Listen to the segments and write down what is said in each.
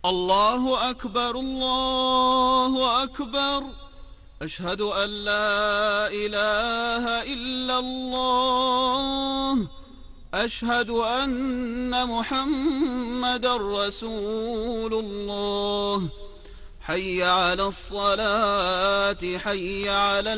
الله أكبر الله أكبر. أشهد أن لا إله إلا الله. أشهد أن محمدًا رسول الله. حي على الصلاة حي على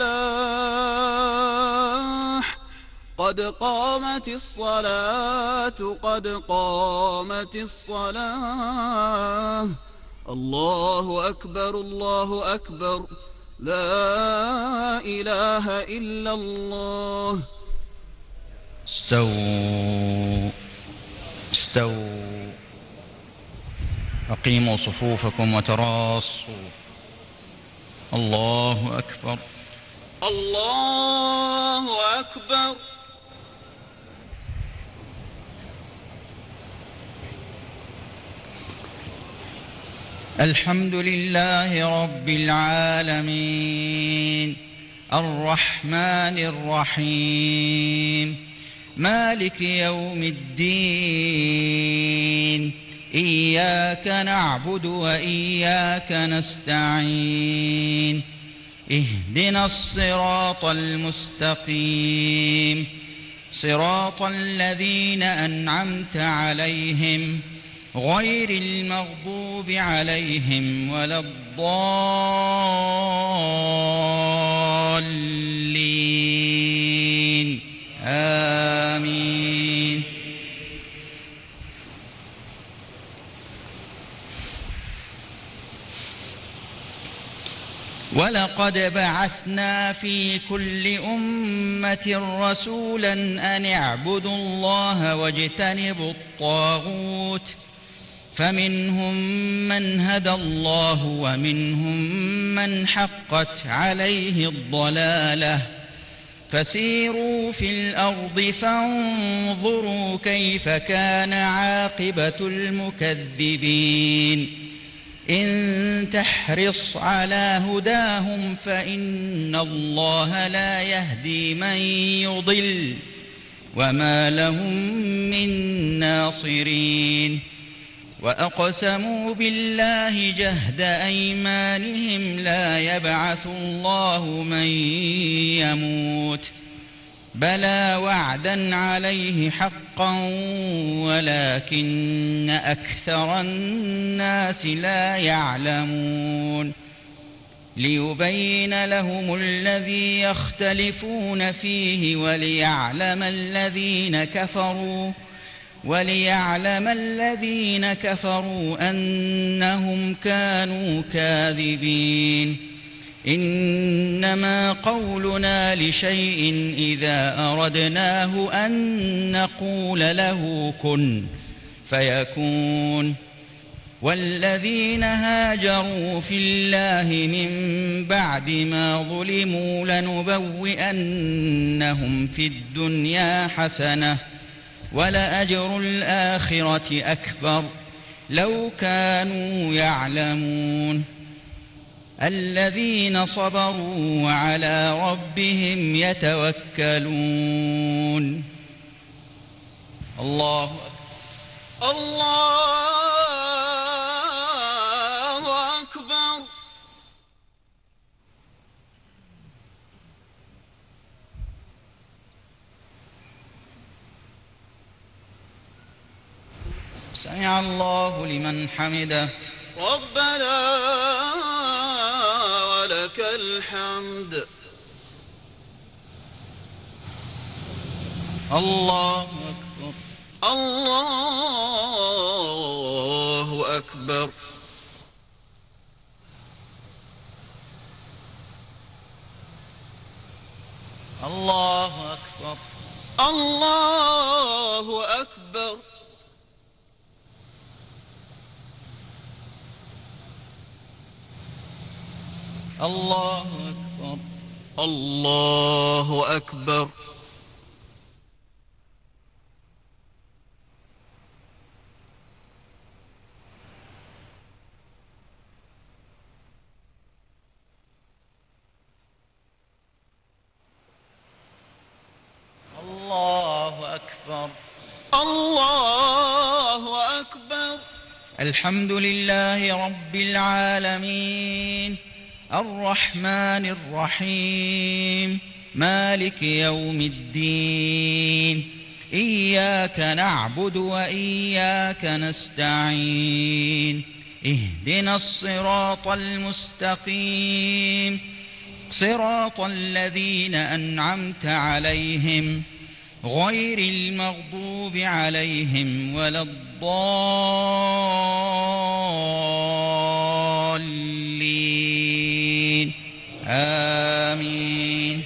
الفلاح. قد قامت الصلاة قد قامت الصلاة. الله أكبر الله أكبر. لا إله إلا الله. استووا استووا. أقيموا صفوفكم وتراصوا. الله أكبر الله أكبر. الحمد لله رب العالمين الرحمن الرحيم مالك يوم الدين. إياك نعبد وإياك نستعين. اهدنا الصراط المستقيم صراط الذين أنعمت عليهم غير المغضوب عليهم ولا الضالين. آمين. ولقد بعثنا في كل أمة رسولا أن اعبدوا الله واجتنبوا الطاغوت فمنهم من هدى الله ومنهم من حقت عليه الضلالة. فسيروا في الأرض فانظروا كيف كان عاقبة المكذبين. إن تحرص على هداهم فإن الله لا يهدي من يضل وما لهم من ناصرين. وأقسموا بالله جهد أيمانهم لا يبعث الله من يموت بلى وعدا عليه حقا ولكن أكثر الناس لا يعلمون. ليبين لهم الذي يختلفون فيه وليعلم الذين كفروا أنهم كانوا كاذبين. إنما قولنا لشيء إذا أردناه أن نقول له كن فيكون. والذين هاجروا في الله من بعد ما ظلموا لنبوئنهم في الدنيا حسنة ولأجر الآخرة أكبر لو كانوا يعلمون. الذين صبروا وعلى ربهم يتوكلون. الله أكبر الله أكبر. سمع الله لمن حمده. ربنا ولك الحمد. الله أكبر الله أكبر. الله أكبر الله أكبر. الله أكبر الله أكبر. الله أكبر الله أكبر. الحمد لله رب العالمين الرحمن الرحيم مالك يوم الدين إياك نعبد وإياك نستعين اهدنا الصراط المستقيم صراط الذين أنعمت عليهم غير المغضوب عليهم ولا الضالين آمين.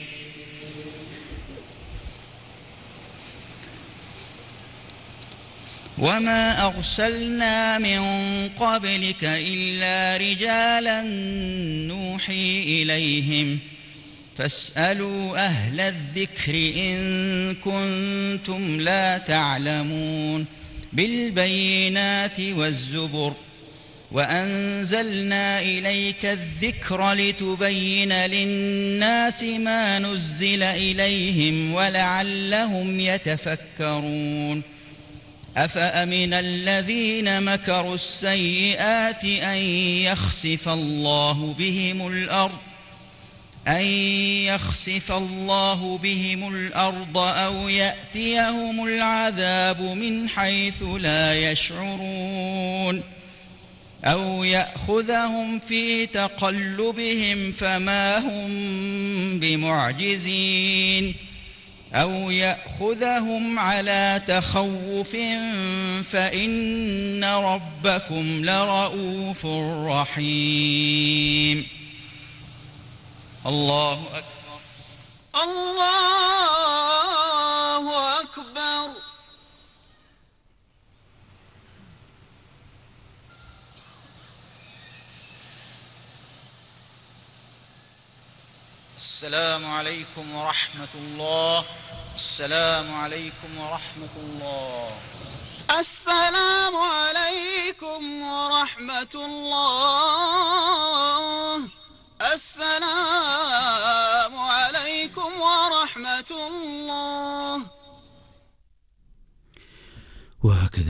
وما أرسلنا من قبلك إلا رجالا نوحي إليهم فاسألوا أهل الذكر إن كنتم لا تعلمون بالبينات والزبر وأنزلنا إليك الذكر لتبين للناس ما نزل إليهم ولعلهم يتفكرون أفأمن الذين مكروا السيئات أن يخسف الله بهم الأرض أو يأتيهم العذاب من حيث لا يشعرون أو يأخذهم في تقلبهم فما هم بمعجزين أو يأخذهم على تخوف فإن ربكم لرؤوف رحيم. الله أكبر. الله أكبر. السلام عليكم ورحمة الله. السلام عليكم ورحمة الله. السلام عليكم ورحمة الله. السلام عليكم ورحمة الله. وهكذا